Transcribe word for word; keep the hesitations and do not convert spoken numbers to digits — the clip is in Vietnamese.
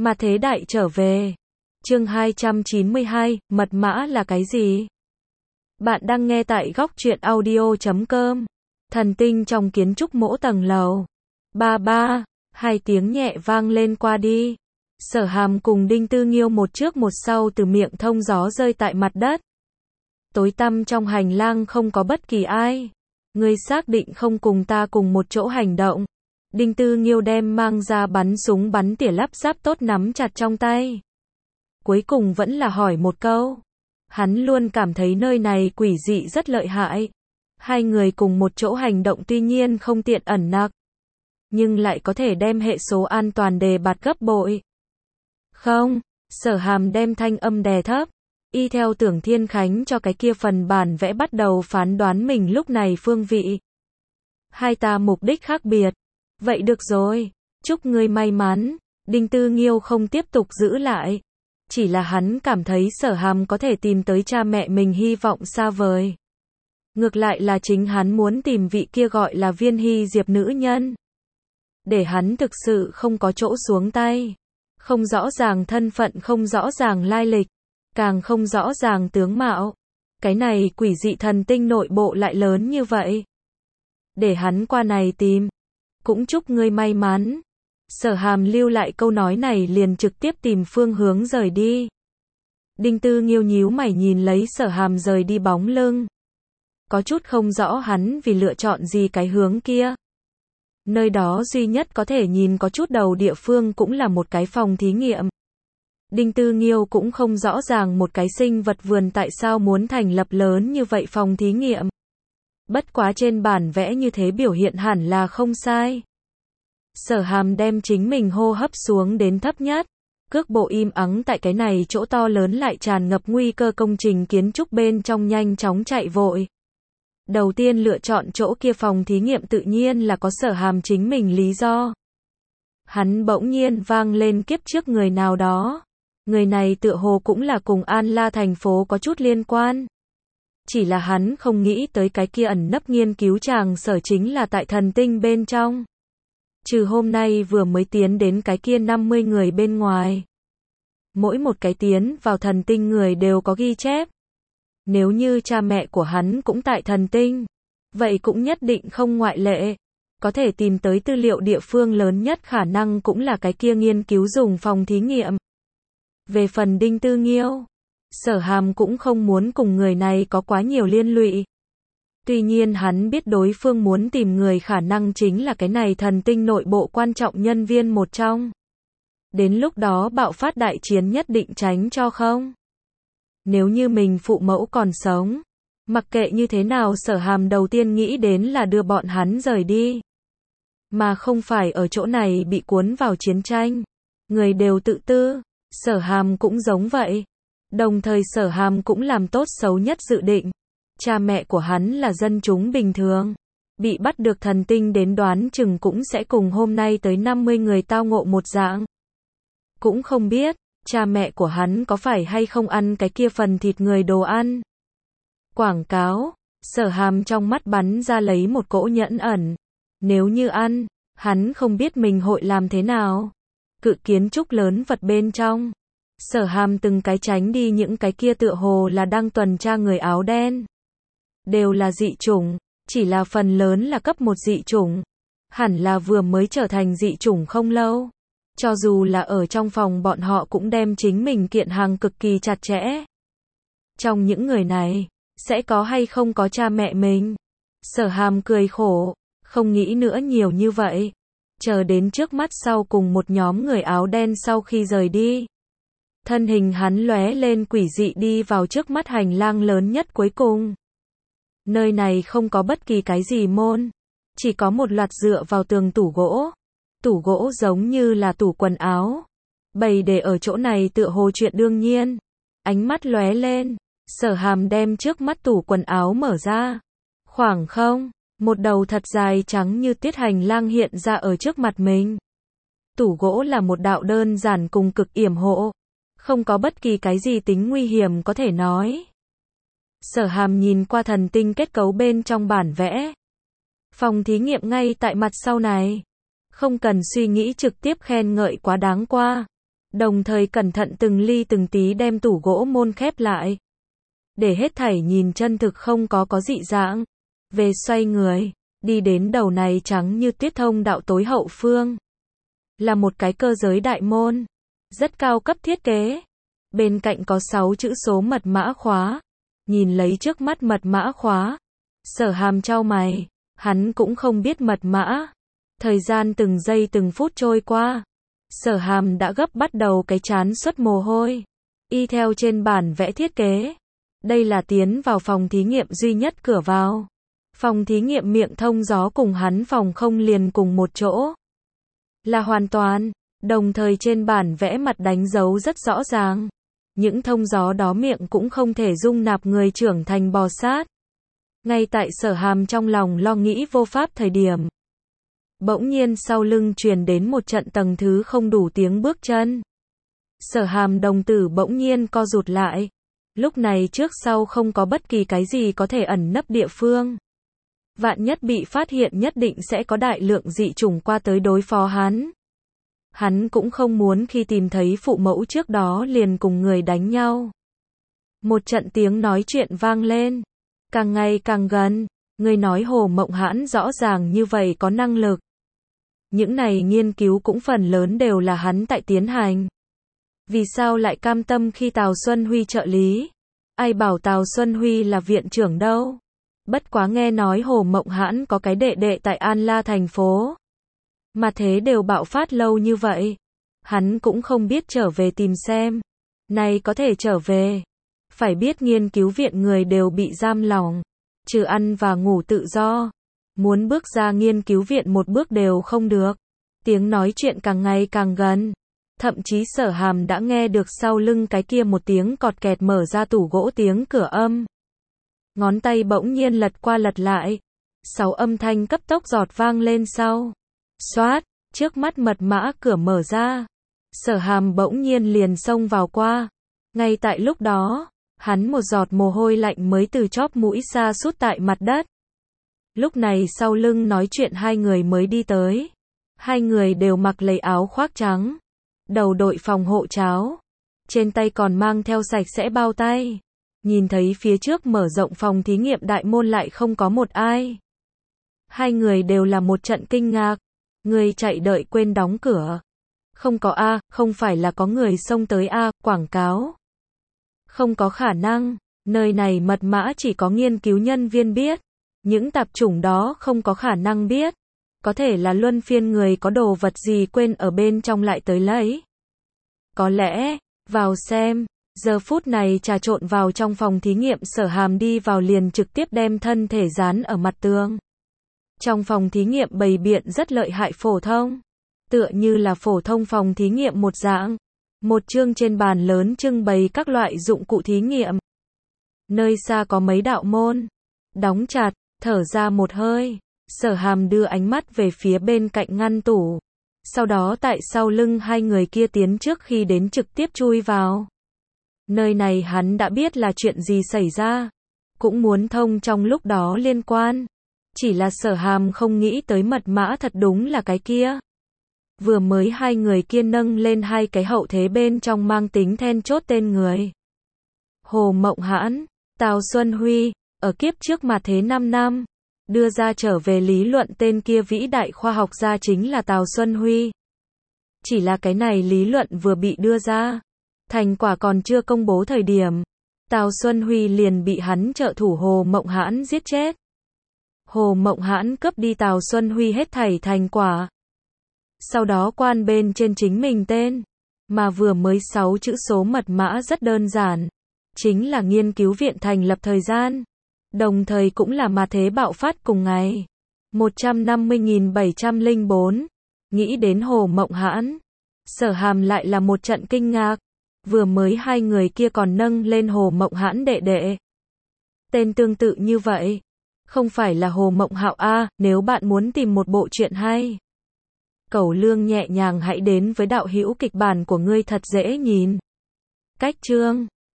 Mà thế đại trở về. Chương hai trăm chín mươi hai, mật mã là cái gì? Bạn đang nghe tại góc truyện audio chấm com. Thần tinh trong kiến trúc mỗ tầng lầu. Ba ba, hai tiếng nhẹ vang lên qua đi. Sở Hàm cùng Đinh Tư Nghiêu một trước một sau từ miệng thông gió rơi tại mặt đất. Tối tăm trong hành lang không có bất kỳ ai. Ngươi xác định không cùng ta cùng một chỗ hành động. Đinh Tư Nghiêu đem mang ra bắn súng bắn tỉa lắp ráp tốt nắm chặt trong tay. Cuối cùng vẫn là hỏi một câu. Hắn luôn cảm thấy nơi này quỷ dị rất lợi hại. Hai người cùng một chỗ hành động tuy nhiên không tiện ẩn nặc, nhưng lại có thể đem hệ số an toàn đề bạt gấp bội. Không, Sở Hàm đem thanh âm đè thấp. Y theo Tưởng Thiên Khánh cho cái kia phần bản vẽ bắt đầu phán đoán mình lúc này phương vị. Hai ta mục đích khác biệt. Vậy được rồi, chúc ngươi may mắn. Đinh Tư Nghiêu không tiếp tục giữ lại. Chỉ là hắn cảm thấy Sở Hàm có thể tìm tới cha mẹ mình hy vọng xa vời. Ngược lại là chính hắn muốn tìm vị kia gọi là Viên Hy Diệp nữ nhân. Để hắn thực sự không có chỗ xuống tay. Không rõ ràng thân phận, không rõ ràng lai lịch, càng không rõ ràng tướng mạo. Cái này quỷ dị thần tinh nội bộ lại lớn như vậy. Để hắn qua này tìm. Cũng chúc ngươi may mắn. Sở Hàm lưu lại câu nói này liền trực tiếp tìm phương hướng rời đi. Đinh Tư Nghiêu nhíu mày nhìn lấy Sở Hàm rời đi bóng lưng. Có chút không rõ hắn vì lựa chọn gì cái hướng kia. Nơi đó duy nhất có thể nhìn có chút đầu địa phương cũng là một cái phòng thí nghiệm. Đinh Tư Nghiêu cũng không rõ ràng một cái sinh vật vườn tại sao muốn thành lập lớn như vậy phòng thí nghiệm. Bất quá trên bản vẽ như thế biểu hiện hẳn là không sai. Sở Hàm đem chính mình hô hấp xuống đến thấp nhất. Cước bộ im ắng tại cái này chỗ to lớn lại tràn ngập nguy cơ công trình kiến trúc bên trong nhanh chóng chạy vội. Đầu tiên lựa chọn chỗ kia phòng thí nghiệm tự nhiên là có Sở Hàm chính mình lý do. Hắn bỗng nhiên vang lên kiếp trước người nào đó. Người này tựa hồ cũng là cùng An La thành phố có chút liên quan. Chỉ là hắn không nghĩ tới cái kia ẩn nấp nghiên cứu tràng Sở chính là tại thần tinh bên trong. Trừ hôm nay vừa mới tiến đến cái kia năm mươi người bên ngoài. Mỗi một cái tiến vào thần tinh người đều có ghi chép. Nếu như cha mẹ của hắn cũng tại thần tinh, vậy cũng nhất định không ngoại lệ. Có thể tìm tới tư liệu địa phương lớn nhất khả năng cũng là cái kia nghiên cứu dùng phòng thí nghiệm. Về phần Đinh Tư Nghiêu, Sở Hàm cũng không muốn cùng người này có quá nhiều liên lụy. Tuy nhiên hắn biết đối phương muốn tìm người khả năng chính là cái này thần tinh nội bộ quan trọng nhân viên một trong. Đến lúc đó bạo phát đại chiến nhất định tránh cho không. Nếu như mình phụ mẫu còn sống, mặc kệ như thế nào Sở Hàm đầu tiên nghĩ đến là đưa bọn hắn rời đi. Mà không phải ở chỗ này bị cuốn vào chiến tranh. Người đều tự tư, Sở Hàm cũng giống vậy. Đồng thời Sở Hàm cũng làm tốt xấu nhất dự định. Cha mẹ của hắn là dân chúng bình thường. Bị bắt được thần tinh đến đoán chừng cũng sẽ cùng hôm nay tới năm mươi người tao ngộ một dạng. Cũng không biết, cha mẹ của hắn có phải hay không ăn cái kia phần thịt người đồ ăn. Quảng cáo, Sở Hàm trong mắt bắn ra lấy một cỗ nhẫn ẩn. Nếu như ăn, hắn không biết mình hội làm thế nào. Cự kiến trúc lớn vật bên trong. Sở Hàm từng cái tránh đi những cái kia tựa hồ là đang tuần tra người áo đen. Đều là dị chủng, chỉ là phần lớn là cấp một dị chủng. Hẳn là vừa mới trở thành dị chủng không lâu. Cho dù là ở trong phòng bọn họ cũng đem chính mình kiện hàng cực kỳ chặt chẽ. Trong những người này, sẽ có hay không có cha mẹ mình? Sở Hàm cười khổ, không nghĩ nữa nhiều như vậy. Chờ đến trước mắt sau cùng một nhóm người áo đen sau khi rời đi. Thân hình hắn lóe lên quỷ dị đi vào trước mắt hành lang lớn nhất cuối cùng. Nơi này không có bất kỳ cái gì môn. Chỉ có một loạt dựa vào tường tủ gỗ. Tủ gỗ giống như là tủ quần áo. Bày để ở chỗ này tựa hồ chuyện đương nhiên. Ánh mắt lóe lên. Sở Hàm đem trước mắt tủ quần áo mở ra. Khoảng không, một đầu thật dài trắng như tuyết hành lang hiện ra ở trước mặt mình. Tủ gỗ là một đạo đơn giản cùng cực yểm hộ. Không có bất kỳ cái gì tính nguy hiểm có thể nói. Sở Hàm nhìn qua thần tinh kết cấu bên trong bản vẽ. Phòng thí nghiệm ngay tại mặt sau này. Không cần suy nghĩ trực tiếp khen ngợi quá đáng qua. đồng thời cẩn thận từng ly từng tí đem tủ gỗ môn khép lại. Để hết thảy nhìn chân thực không có có dị dạng. Về xoay người, đi đến đầu này trắng như tuyết thông đạo tối hậu phương. Là một cái cơ giới đại môn, rất cao cấp thiết kế. Bên cạnh có sáu chữ số mật mã khóa. Nhìn lấy trước mắt mật mã khóa, Sở Hàm chau mày, hắn cũng không biết mật mã. Thời gian từng giây từng phút trôi qua, Sở Hàm đã gấp bắt đầu cái chán xuất mồ hôi. Y theo trên bản vẽ thiết kế, đây là tiến vào phòng thí nghiệm duy nhất cửa vào. Phòng thí nghiệm miệng thông gió cùng hắn phòng không liền cùng một chỗ. Là hoàn toàn, đồng thời trên bản vẽ mặt đánh dấu rất rõ ràng. Những thông gió đó miệng cũng không thể dung nạp người trưởng thành bò sát. Ngay tại Sở Hàm trong lòng lo nghĩ vô pháp thời điểm. Bỗng nhiên sau lưng truyền đến một trận tầng thứ không đủ tiếng bước chân. Sở Hàm đồng tử bỗng nhiên co rụt lại. Lúc này trước sau không có bất kỳ cái gì có thể ẩn nấp địa phương. Vạn nhất bị phát hiện nhất định sẽ có đại lượng dị chủng qua tới đối phó hắn. Hắn cũng không muốn khi tìm thấy phụ mẫu trước đó liền cùng người đánh nhau. Một trận tiếng nói chuyện vang lên. Càng ngày càng gần, người nói Hồ Mộng Hãn rõ ràng như vậy có năng lực. Những này nghiên cứu cũng phần lớn đều là hắn tại tiến hành. Vì sao lại cam tâm khi Tào Xuân Huy trợ lý? Ai bảo Tào Xuân Huy là viện trưởng đâu? Bất quá nghe nói Hồ Mộng Hãn có cái đệ đệ tại An La thành phố. Mà thế đều bạo phát lâu như vậy. Hắn cũng không biết trở về tìm xem. Này có thể trở về. Phải biết nghiên cứu viện người đều bị giam lỏng. Trừ ăn và ngủ tự do. Muốn bước ra nghiên cứu viện một bước đều không được. Tiếng nói chuyện càng ngày càng gần. Thậm chí Sở Hàm đã nghe được sau lưng cái kia một tiếng cọt kẹt mở ra tủ gỗ tiếng cửa âm. Ngón tay bỗng nhiên lật qua lật lại. Sáu âm thanh cấp tốc giọt vang lên sau. Xoát, trước mắt mật mã cửa mở ra. Sở Hàm bỗng nhiên liền xông vào qua. Ngay tại lúc đó, hắn một giọt mồ hôi lạnh mới từ chóp mũi sa sút tại mặt đất. Lúc này sau lưng nói chuyện hai người mới đi tới. Hai người đều mặc lấy áo khoác trắng. Đầu đội phòng hộ cháo. Trên tay còn mang theo sạch sẽ bao tay. Nhìn thấy phía trước mở rộng phòng thí nghiệm đại môn lại không có một ai. Hai người đều là một trận kinh ngạc. Người chạy đợi quên đóng cửa. Không có a, không phải là có người xông tới a, quảng cáo. Không có khả năng, nơi này mật mã chỉ có nghiên cứu nhân viên biết. Những tạp chủng đó không có khả năng biết. Có thể là luân phiên người có đồ vật gì quên ở bên trong lại tới lấy. Có lẽ, vào xem, giờ phút này trà trộn vào trong phòng thí nghiệm Sở Hàm đi vào liền trực tiếp đem thân thể dán ở mặt tường. Trong phòng thí nghiệm bày biện rất lợi hại phổ thông. Tựa như là phổ thông phòng thí nghiệm một dạng. Một chương trên bàn lớn trưng bày các loại dụng cụ thí nghiệm. Nơi xa có mấy đạo môn. Đóng chặt, thở ra một hơi. Sở Hàm đưa ánh mắt về phía bên cạnh ngăn tủ. Sau đó tại sau lưng hai người kia tiến trước khi đến trực tiếp chui vào. Nơi này hắn đã biết là chuyện gì xảy ra. Cũng muốn thông trong lúc đó liên quan. Chỉ là Sở Hàm không nghĩ tới mật mã thật đúng là cái kia. Vừa mới hai người kia nâng lên hai cái hậu thế bên trong mang tính then chốt tên người. Hồ Mộng Hãn, Tào Xuân Huy, ở kiếp trước mà thế năm năm. Đưa ra trở về lý luận tên kia vĩ đại khoa học gia chính là Tào Xuân Huy. Chỉ là cái này lý luận vừa bị đưa ra. Thành quả còn chưa công bố thời điểm. Tào Xuân Huy liền bị hắn trợ thủ Hồ Mộng Hãn giết chết. Hồ Mộng Hãn cướp đi Tào Xuân Huy hết thảy thành quả. Sau đó quan bên trên chính mình tên. Mà vừa mới sáu chữ số mật mã rất đơn giản. Chính là nghiên cứu viện thành lập thời gian. Đồng thời cũng là mà thế bạo phát cùng ngày. một trăm năm mươi nghìn bảy trăm lẻ bốn. Nghĩ đến Hồ Mộng Hãn. Sở Hàm lại là một trận kinh ngạc. Vừa mới hai người kia còn nâng lên Hồ Mộng Hãn đệ đệ. Tên tương tự như vậy. Không phải là Hồ Mộng Hạo a, nếu bạn muốn tìm một bộ truyện hay. Cẩu Lương nhẹ nhàng hãy đến với đạo hữu kịch bản của ngươi thật dễ nhìn. Cách chương